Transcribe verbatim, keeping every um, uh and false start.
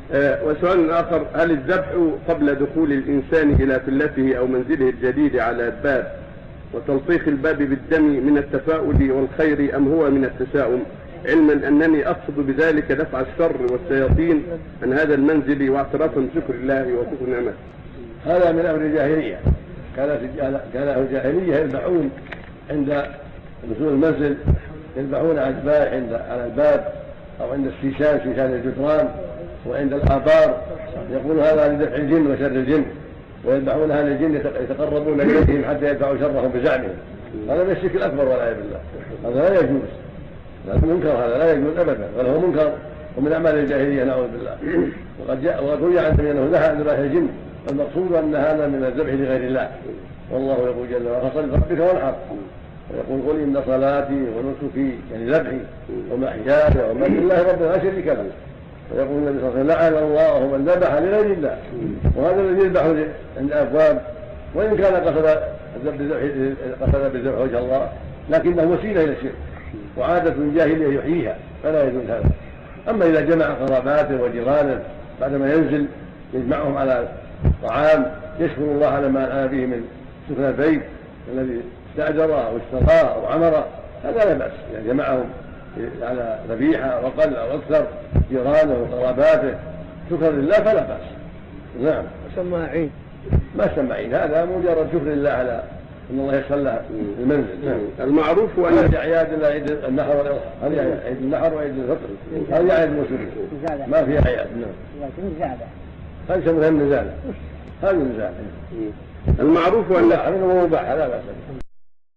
آه وسؤال آخر: هل الذبح قبل دخول الإنسان إلى فلته أو منزله الجديد على الباب وتلطيخ الباب بالدم من التفاؤل والخير أم هو من التساؤم، علما أنني أقصد بذلك دفع الشر والشياطين عن هذا المنزل واعترافا بشكر الله وشكر نعمته؟ هذا من أمر الجاهلية. كانت كان أهل الجاهلية يذبحون عند نزول المنزل، يذبحون على الباب عند على الباب أو عند السيشان سيشان الجدران وعند الآبار، يقول هذا لدفع الجن وشر الجن، ويذبحونها للجن يتقربون إليهم حتى يدفعوا شرهم بزعمهم. هذا من الشرك الأكبر والعياذ بالله، هذا لا يجوز، هذا منكر، هذا لا يجوز أبدا، بل هو منكر ومن أعمال الجاهلية نعوذ بالله. وقد جاء وقد روي عن أنه نهى عن ذبح الجن، والمقصود أن هذا من الذبح لغير الله. والله يقول جل وعلا: فصل لربك وانحر، ويقول: قل إن صلاتي ونسكي يعني ذبحي ومحياي ومماتي لله رب لا شريك له. ويقول النبي صلى الله عليه وسلم: لعن الله من ذبح لغير الله. وهذا الذي يذبح عند الأبواب وإن كان قصد قصد بالذبح وجه الله، لكنه وسيلة إلى الشرك وعادة جاهلية يحييها، فلا يجوز هذا. أما إذا جمع قراباته وجيرانه بعدما ينزل يجمعهم على طعام يشكر الله على ما أنعم به من سكن البيت الذي استأجره أو اشتراه أو عمره، هذا لا بأس. يعني جمعهم على ذبيحة وقل أو أكثر جيرانه وقراباته شكر لله فلا بأس. نعم. سمى عيد؟ ما سمى عيد، هذا مجرد شكر لله على ان الله يسر له المنزل. نعم. المعروف وان هذه اعياد الا عيد النحر والاضحى، هذه عيد النحر وعيد الفطر، هذه اعياد المسلمين ما فيها اعياد. نعم. هذه يسمونها النزاله، هذه النزاله. المعروف وان هذا مباح لا باس.